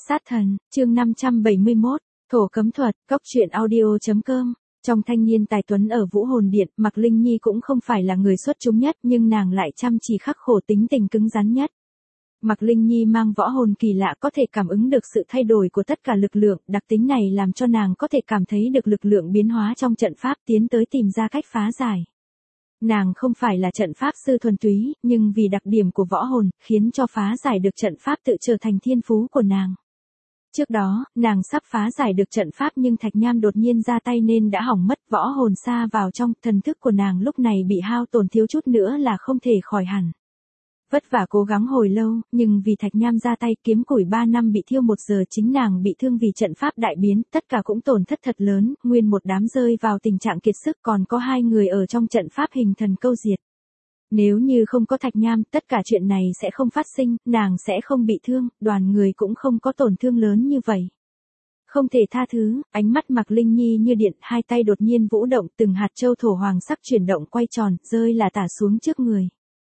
Sát thần, chương 571, thổ cấm thuật, góc truyện audio.com. Trong thanh niên tài tuấn ở Vũ Hồn Điện, Mạc Linh Nhi cũng không phải là người xuất chúng nhất, nhưng nàng lại chăm chỉ khắc khổ, tính tình cứng rắn nhất. Mạc Linh Nhi mang võ hồn kỳ lạ, có thể cảm ứng được sự thay đổi của tất cả lực lượng, đặc tính này làm cho nàng có thể cảm thấy được lực lượng biến hóa trong trận pháp, tiến tới tìm ra cách phá giải. Nàng không phải là trận pháp sư thuần túy, nhưng vì đặc điểm của võ hồn, khiến cho phá giải được trận pháp tự trở thành thiên phú của nàng. Trước đó, nàng sắp phá giải được trận pháp nhưng Thạch Nham đột nhiên ra tay nên đã hỏng mất, võ hồn xa vào trong, thần thức của nàng lúc này bị hao tổn, thiếu chút nữa là không thể khỏi hẳn. Vất vả cố gắng hồi lâu, nhưng vì Thạch Nham ra tay, kiếm củi 3 năm bị thiêu 1 giờ, chính nàng bị thương vì trận pháp đại biến, tất cả cũng tổn thất thật lớn, nguyên một đám rơi vào tình trạng kiệt sức, còn có 2 người ở trong trận pháp hình thần câu diệt. Nếu như không có Thạch Nham, tất cả chuyện này sẽ không phát sinh, nàng sẽ không bị thương, đoàn người cũng không có tổn thương lớn như vậy. Không thể tha thứ, ánh mắt Mạc Linh Nhi như điện, hai tay đột nhiên vũ động, từng hạt châu thổ hoàng sắc chuyển động quay tròn, rơi là tả xuống trước người.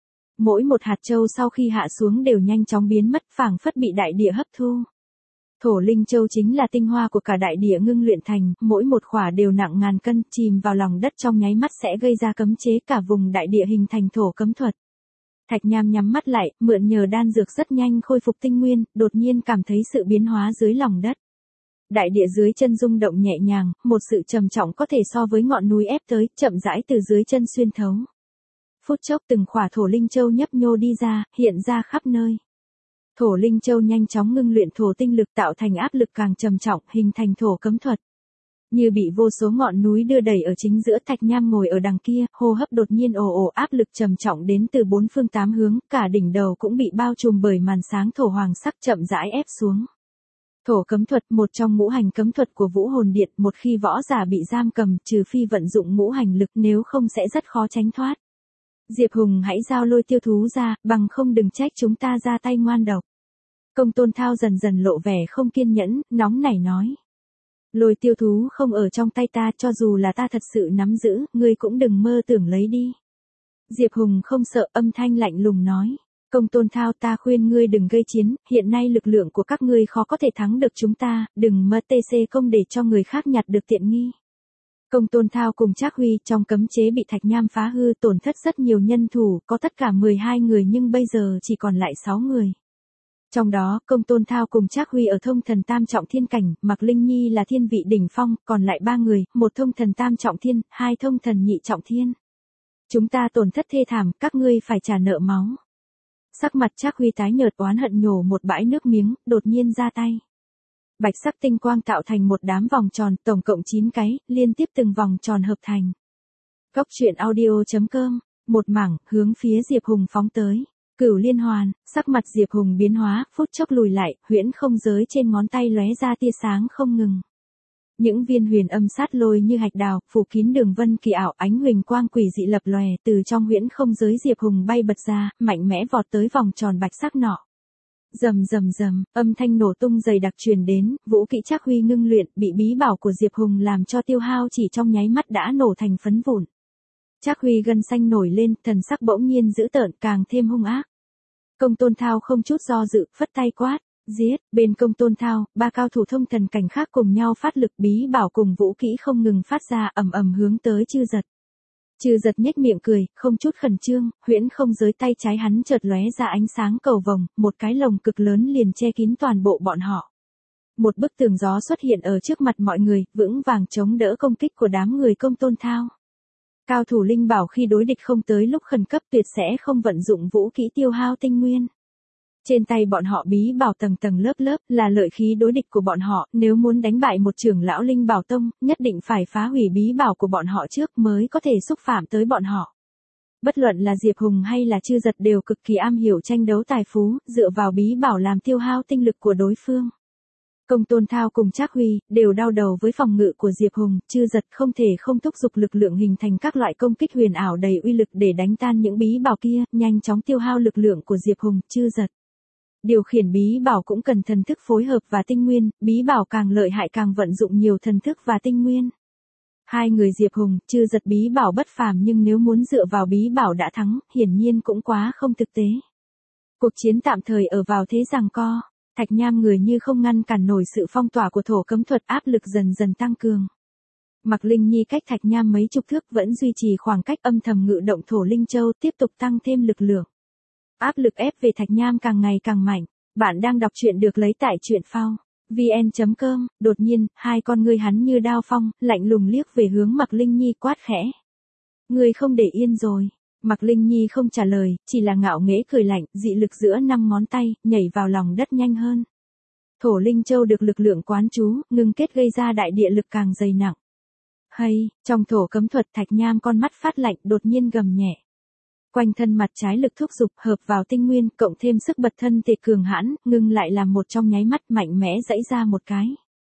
Mỗi một hạt châu sau khi hạ xuống đều nhanh chóng biến mất, phảng phất bị đại địa hấp thu. Thổ linh châu chính là tinh hoa của cả đại địa ngưng luyện thành, mỗi một khỏa đều nặng ngàn cân, chìm vào lòng đất trong nháy mắt sẽ gây ra cấm chế, cả vùng đại địa hình thành thổ cấm thuật. Thạch Nham nhắm mắt lại, mượn nhờ đan dược rất nhanh khôi phục tinh nguyên, đột nhiên cảm thấy sự biến hóa dưới lòng đất. Đại địa dưới chân rung động nhẹ nhàng, một sự trầm trọng có thể so với ngọn núi ép tới, chậm rãi từ dưới chân xuyên thấu. Phút chốc từng khỏa thổ linh châu nhấp nhô đi ra, hiện ra khắp nơi. Thổ linh châu nhanh chóng ngưng luyện thổ tinh lực, tạo thành áp lực càng trầm trọng, hình thành thổ cấm thuật. Như bị vô số ngọn núi đưa đẩy ở chính giữa, Thạch Nham ngồi ở đằng kia, hô hấp đột nhiên ồ ồ, áp lực trầm trọng đến từ 4 phương 8 hướng, cả đỉnh đầu cũng bị bao trùm bởi màn sáng thổ hoàng sắc chậm rãi ép xuống. Thổ cấm thuật, một trong ngũ hành cấm thuật của Vũ Hồn Điện, một khi võ giả bị giam cầm, trừ phi vận dụng ngũ hành lực, nếu không sẽ rất khó tránh thoát. Diệp Hùng hãy giao lôi tiêu thú ra, bằng không đừng trách chúng ta ra tay ngoan độc. Công Tôn Thao dần dần lộ vẻ không kiên nhẫn, nóng nảy nói. Lôi tiêu thú không ở trong tay ta, cho dù là ta thật sự nắm giữ, ngươi cũng đừng mơ tưởng lấy đi. Diệp Hùng không sợ, âm thanh lạnh lùng nói. Công Tôn Thao, ta khuyên ngươi đừng gây chiến, hiện nay lực lượng của các ngươi khó có thể thắng được chúng ta, đừng mơ tc công để cho người khác nhặt được tiện nghi. Công Tôn Thao cùng Trác Huy trong cấm chế bị Thạch Nham phá hư, tổn thất rất nhiều nhân thủ, có tất cả 12 người nhưng bây giờ chỉ còn lại 6 người. Trong đó, Công Tôn Thao cùng Trác Huy ở thông thần tam trọng thiên cảnh, Mạc Linh Nhi là thiên vị đỉnh phong, còn lại 3 người, một thông thần tam trọng thiên, 2 thông thần nhị trọng thiên. Chúng ta tổn thất thê thảm, các ngươi phải trả nợ máu. Sắc mặt Trác Huy tái nhợt, oán hận nhổ một bãi nước miếng, đột nhiên ra tay. Bạch sắc tinh quang tạo thành một đám vòng tròn, tổng cộng 9 cái, liên tiếp từng vòng tròn hợp thành. Góc truyện audio.com, một mảng, hướng phía Diệp Hùng phóng tới. Cửu liên hoàn, sắc mặt Diệp Hùng biến hóa, phút chốc lùi lại, huyễn không giới trên ngón tay lóe ra tia sáng không ngừng. Những viên huyền âm sát lôi như hạch đào, phủ kín đường vân kỳ ảo, ánh huỳnh quang quỷ dị lập lòe, từ trong huyễn không giới Diệp Hùng bay bật ra, mạnh mẽ vọt tới vòng tròn bạch sắc nọ. Rầm rầm rầm, âm thanh nổ tung dày đặc truyền đến, vũ kỹ Trác Huy ngưng luyện, bị bí bảo của Diệp Hùng làm cho tiêu hao, chỉ trong nháy mắt đã nổ thành phấn vụn. Trác Huy gân xanh nổi lên, thần sắc bỗng nhiên dữ tợn, càng thêm hung ác. Công Tôn Thao không chút do dự, phất tay quát, giết. Bên Công Tôn Thao, 3 cao thủ thông thần cảnh khác cùng nhau phát lực, bí bảo cùng vũ kỹ không ngừng phát ra, ầm ầm hướng tới Chư Giật. Chư Giật nhếch miệng cười, không chút khẩn trương, huyễn không giới tay trái hắn chợt lóe ra ánh sáng cầu vồng, một cái lồng cực lớn liền che kín toàn bộ bọn họ. Một bức tường gió xuất hiện ở trước mặt mọi người, vững vàng chống đỡ công kích của đám người Công Tôn Thao. Cao thủ linh bảo khi đối địch không tới lúc khẩn cấp tuyệt sẽ không vận dụng vũ kỹ tiêu hao tinh nguyên. Trên tay bọn họ bí bảo tầng tầng lớp lớp, là lợi khí đối địch của bọn họ, nếu muốn đánh bại một trưởng lão linh bảo tông, nhất định phải phá hủy bí bảo của bọn họ trước mới có thể xúc phạm tới bọn họ. Bất luận là Diệp Hùng hay là Chư Giật đều cực kỳ am hiểu tranh đấu tài phú, dựa vào bí bảo làm tiêu hao tinh lực của đối phương. Công Tôn Thao cùng Trác Huy đều đau đầu với phòng ngự của Diệp Hùng, Chư Giật không thể không thúc giục lực lượng hình thành các loại công kích huyền ảo đầy uy lực để đánh tan những bí bảo kia, nhanh chóng tiêu hao lực lượng của Diệp Hùng, Chư Giật. Điều khiển bí bảo cũng cần thần thức phối hợp và tinh nguyên, bí bảo càng lợi hại càng vận dụng nhiều thần thức và tinh nguyên. 2 người Diệp Hùng, Chư Giật bí bảo bất phàm nhưng nếu muốn dựa vào bí bảo đã thắng, hiển nhiên cũng quá không thực tế. Cuộc chiến tạm thời ở vào thế giằng co. Thạch Nham người như không ngăn cản nổi sự phong tỏa của thổ cấm thuật, áp lực dần dần tăng cường. Mạc Linh Nhi cách Thạch Nham mấy chục thước vẫn duy trì khoảng cách, âm thầm ngự động thổ linh châu, tiếp tục tăng thêm lực lượng. Áp lực ép về Thạch Nham càng ngày càng mạnh. Bạn đang đọc truyện được lấy tại truyện phao vn.com. Đột nhiên, hai con ngươi hắn như đao phong, lạnh lùng liếc về hướng Mạc Linh Nhi, quát khẽ. Ngươi không để yên rồi. Mạc Linh Nhi không trả lời, chỉ là ngạo nghễ cười lạnh, dị lực giữa 5 ngón tay, nhảy vào lòng đất nhanh hơn. Thổ linh châu được lực lượng quán chú, ngưng kết gây ra đại địa lực càng dày nặng. Hay, trong thổ cấm thuật, Thạch Nham con mắt phát lạnh, đột nhiên gầm nhẹ. Quanh thân mặt trái lực thúc giục, hợp vào tinh nguyên, cộng thêm sức bật thân thể cường hãn, ngưng lại làm một trong nháy mắt, mạnh mẽ giãy ra một cái.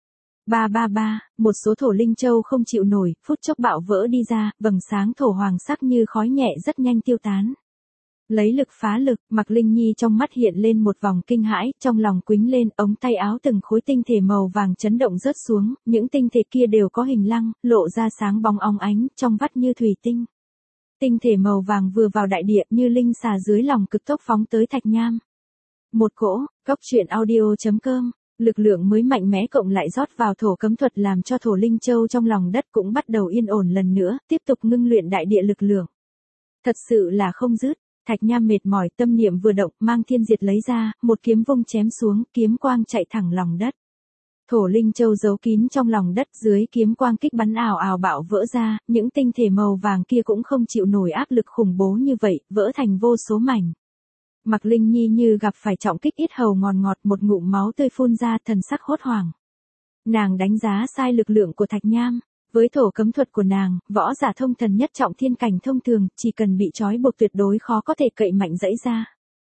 Ba, một số thổ linh châu không chịu nổi, phút chốc bạo vỡ đi ra, vầng sáng thổ hoàng sắc như khói nhẹ rất nhanh tiêu tán. Lấy lực phá lực, Mạc Linh Nhi trong mắt hiện lên một vòng kinh hãi, trong lòng quýnh lên, ống tay áo từng khối tinh thể màu vàng chấn động rớt xuống, những tinh thể kia đều có hình lăng, lộ ra sáng bóng óng ánh, trong vắt như thủy tinh. Tinh thể màu vàng vừa vào đại địa như linh xà dưới lòng cực tốc phóng tới Thạch Nham. Một cỗ, góc truyện audio.com, lực lượng mới mạnh mẽ cộng lại rót vào thổ cấm thuật làm cho thổ linh châu trong lòng đất cũng bắt đầu yên ổn lần nữa, tiếp tục ngưng luyện đại địa lực lượng. Thật sự là không dứt. Thạch Nham mệt mỏi, tâm niệm vừa động, mang thiên diệt lấy ra, một kiếm vung chém xuống, kiếm quang chạy thẳng lòng đất. Thổ linh châu giấu kín trong lòng đất, dưới kiếm quang kích bắn ào ào bạo vỡ ra, những tinh thể màu vàng kia cũng không chịu nổi áp lực khủng bố như vậy, vỡ thành vô số mảnh. Mạc Linh Nhi như gặp phải trọng kích, yết hầu ngọt ngọt, một ngụm máu tươi phun ra, thần sắc hốt hoảng. Nàng đánh giá sai lực lượng của Thạch Nham. Với thổ cấm thuật của nàng, võ giả thông thần nhất trọng thiên cảnh thông thường, chỉ cần bị trói buộc tuyệt đối khó có thể cậy mạnh giãy ra.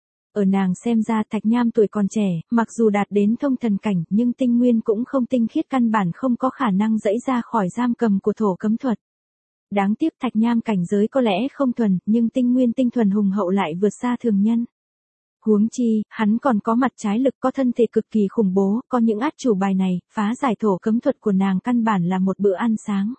Ở nàng xem ra Thạch Nham tuổi còn trẻ, mặc dù đạt đến thông thần cảnh, nhưng tinh nguyên cũng không tinh khiết, căn bản không có khả năng giãy ra khỏi giam cầm của thổ cấm thuật. Đáng tiếc Thạch Nham cảnh giới có lẽ không thuần, nhưng tinh nguyên tinh thuần hùng hậu lại vượt xa thường nhân. Huống chi, hắn còn có mặt trái lực, có thân thể cực kỳ khủng bố, có những át chủ bài này, phá giải thổ cấm thuật của nàng căn bản là một bữa ăn sáng.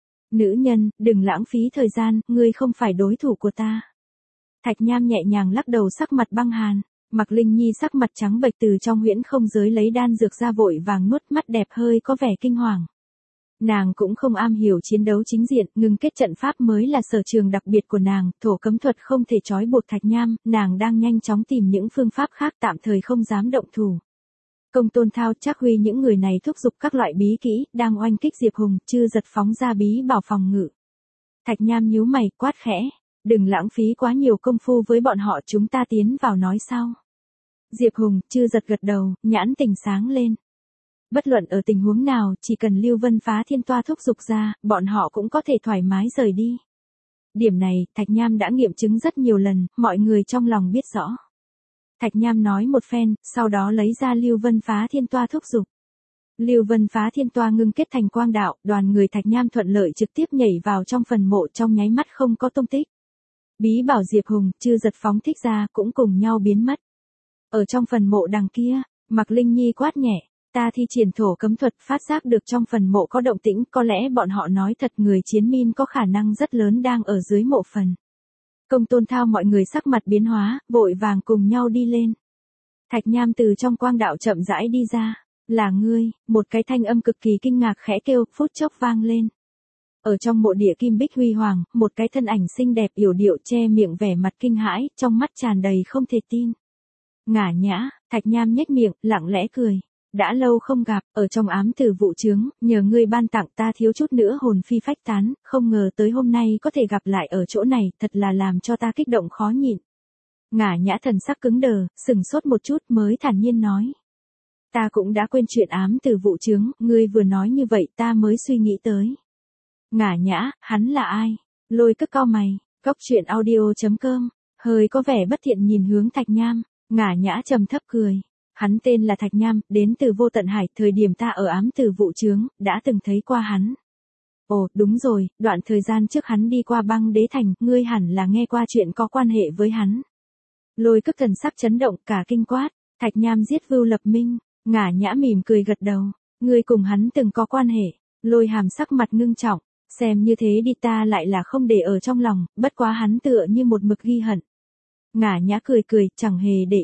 Nữ nhân, đừng lãng phí thời gian, ngươi không phải đối thủ của ta. Thạch Nham nhẹ nhàng lắc đầu, sắc mặt băng hàn. Mạc Linh Nhi sắc mặt trắng bệch từ trong huyễn không giới lấy đan dược ra, vội vàng nuốt, mắt đẹp hơi có vẻ kinh hoàng. Nàng cũng không am hiểu chiến đấu chính diện, ngưng kết trận pháp mới là sở trường đặc biệt của nàng, thổ cấm thuật không thể trói buộc Thạch Nham, nàng đang nhanh chóng tìm những phương pháp khác, tạm thời không dám động thủ. Công Tôn Thao, Trác Huy những người này thúc giục các loại bí kỹ, đang oanh kích Diệp Hùng, Chư Giật phóng ra bí bảo phòng ngự. Thạch Nham nhíu mày, quát khẽ, đừng lãng phí quá nhiều công phu với bọn họ, chúng ta tiến vào nói sau. Diệp Hùng, Chư Giật gật đầu, nhãn tình sáng lên. Bất luận ở tình huống nào, chỉ cần Lưu Vân Phá Thiên Toa thúc giục ra, bọn họ cũng có thể thoải mái rời đi. Điểm này, Thạch Nham đã nghiệm chứng rất nhiều lần, mọi người trong lòng biết rõ. Thạch Nham nói một phen, sau đó lấy ra Lưu Vân Phá Thiên Toa thúc giục. Lưu Vân Phá Thiên Toa ngưng kết thành quang đạo, đoàn người Thạch Nham thuận lợi trực tiếp nhảy vào trong phần mộ, trong nháy mắt không có tung tích. Bí bảo Diệp Hùng, Chư Giật phóng thích ra, cũng cùng nhau biến mất. Ở trong phần mộ đằng kia, Mạc Linh Nhi quát nhẹ. Ta thi triển thổ cấm thuật, phát giác được trong phần mộ có động tĩnh, có lẽ bọn họ nói thật, người chiến min có khả năng rất lớn đang ở dưới mộ phần. Công Tôn Thao mọi người sắc mặt biến hóa, vội vàng cùng nhau đi lên. Thạch Nham từ trong quang đạo chậm rãi đi ra. Là ngươi, một cái thanh âm cực kỳ kinh ngạc khẽ kêu, phút chốc vang lên. Ở trong mộ địa kim bích huy hoàng, một cái thân ảnh xinh đẹp yểu điệu che miệng vẻ mặt kinh hãi, trong mắt tràn đầy không thể tin. Ngả Nhã, Thạch Nham nhếch miệng, lặng lẽ cười. Đã lâu không gặp, ở trong ám tử vụ chướng, nhờ ngươi ban tặng ta thiếu chút nữa hồn phi phách tán, không ngờ tới hôm nay có thể gặp lại ở chỗ này, thật là làm cho ta kích động khó nhịn. Ngả Nhã thần sắc cứng đờ, sừng sốt một chút mới thản nhiên nói. Ta cũng đã quên chuyện ám tử vụ chướng, ngươi vừa nói như vậy ta mới suy nghĩ tới. Ngả Nhã, hắn là ai? Lôi Cức cau mày, góc truyện audio.com, hơi có vẻ bất thiện nhìn hướng Thạch Nham, Ngả Nhã trầm thấp cười. Hắn tên là Thạch Nham, đến từ Vô Tận Hải, thời điểm ta ở ám tử vụ chướng, đã từng thấy qua hắn. Ồ, đúng rồi, đoạn thời gian trước hắn đi qua băng đế thành, ngươi hẳn là nghe qua chuyện có quan hệ với hắn. Lôi Cức thần sắc chấn động, cả kinh quát, Thạch Nham giết Vưu Lập Minh, Ngả Nhã mỉm cười gật đầu, ngươi cùng hắn từng có quan hệ. Lôi Hàm sắc mặt ngưng trọng, xem như thế đi, ta lại là không để ở trong lòng, bất quá hắn tựa như một mực ghi hận. Ngả Nhã cười cười, chẳng hề để ý.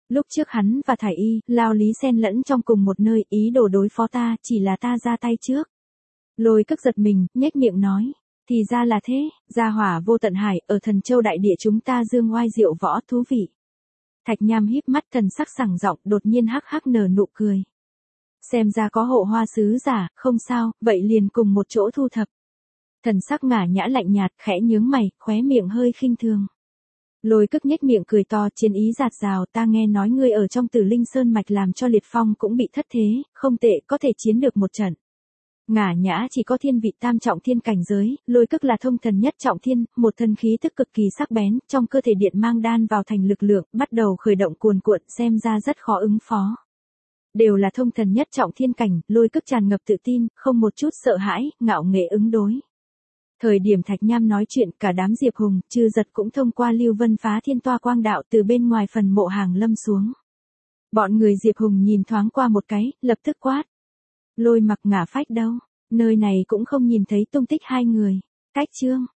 Lúc trước hắn và Thải Y, Lao Lý xen lẫn trong cùng một nơi, ý đồ đối phó ta, chỉ là ta ra tay trước. Lôi Cức giật mình, nhếch miệng nói. Thì ra là thế, gia hỏa vô tận hải, ở Thần Châu đại địa chúng ta dương oai diệu võ thú vị. Thạch Nham híp mắt thần sắc sảng giọng, đột nhiên hắc hắc nở nụ cười. Xem ra có hộ hoa sứ giả, không sao, vậy liền cùng một chỗ thu thập. Thần sắc Ngả Nhã lạnh nhạt, khẽ nhướng mày, khóe miệng hơi khinh thường. Lôi Cức nhếch miệng cười to, chiến ý dạt dào, ta nghe nói ngươi ở trong Tử Linh Sơn mạch làm cho Liệt Phong cũng bị thất thế, không tệ, có thể chiến được một trận. Ngả Nhã chỉ có thiên vị tam trọng thiên cảnh giới, Lôi Cức là thông thần nhất trọng thiên, một thần khí tức cực kỳ sắc bén, trong cơ thể điện mang đan vào thành lực lượng, bắt đầu khởi động cuồn cuộn, xem ra rất khó ứng phó. Đều là thông thần nhất trọng thiên cảnh, Lôi Cức tràn ngập tự tin, không một chút sợ hãi, ngạo nghễ ứng đối. Thời điểm Thạch Nham nói chuyện, cả đám Diệp Hùng, Trư Giật cũng thông qua Lưu Vân phá thiên toa quang đạo từ bên ngoài phần mộ Hàng Lâm xuống. Bọn người Diệp Hùng nhìn thoáng qua một cái, lập tức quát. Lôi Mặc Ngả Phách đâu? Nơi này cũng không nhìn thấy tung tích hai người. Cách chương.